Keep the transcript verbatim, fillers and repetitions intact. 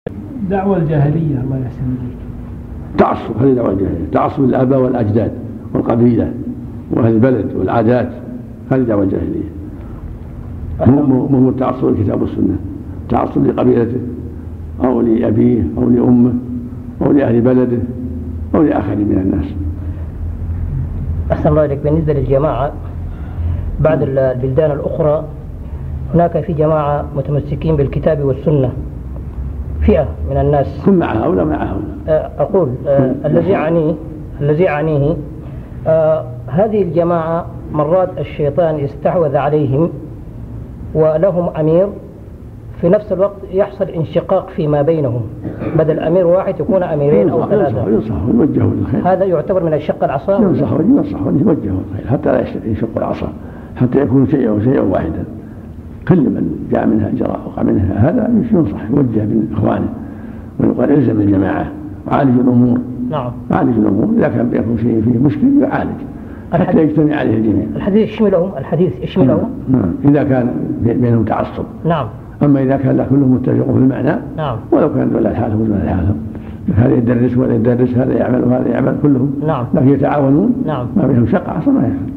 دعوة الجاهلية الله يحسن إليك. تعصب، هذه دعوة الجاهلية، تعصب الآباء والأجداد والقبيلة وأهل البلد والعادات، هذه دعوة الجاهلية. مو مو التعصب الكتاب والسنة، تعصب لقبيلته أو لأبيه أو لأمه أو لأهل بلده أو لآخرين من الناس. أحسن الله إليك. بالنسبة للجماعة بعد البلدان الأخرى هناك في جماعة متمسكين بالكتاب والسنة، فئة من الناس هم معها أو لا معها. أقول آه الذي عنيه الذي عنيه آه هذه الجماعة مرات الشيطان يستحوذ عليهم ولهم أمير، في نفس الوقت يحصل انشقاق فيما بينهم، بدل أمير واحد يكون أميرين أو ثلاثة. ينصح ويوجهوا للخير. هذا يعتبر من الشق العصا. ينصح وينصح ويوجهوا للخير حتى لا ينشق العصا، حتى يكون شيئا وشيئا واحدا. كل من جاء منها جراء وقع منها هذا ينصح يوجه من إخوانه ويقال الزم الجماعة وعالج الأمور. نعم. عالج الأمور، إذا كان بيكون شيء فيه مشكل يعالج حتى يجتمع عليه الجميع. الحديث يشملهم، الحديث يشملهم. نعم. إذا كان بينهم تعصب. نعم. أما إذا كان كلهم متفقون في المعنى. نعم. ولو كان ولا حالهم ولا حالهم، هذا يدرس ولا يدرس، هذا يعمل وهذا يعمل كلهم. نعم. لكن يتعاونون. نعم. ما بينهم شق عصا ما يحصل.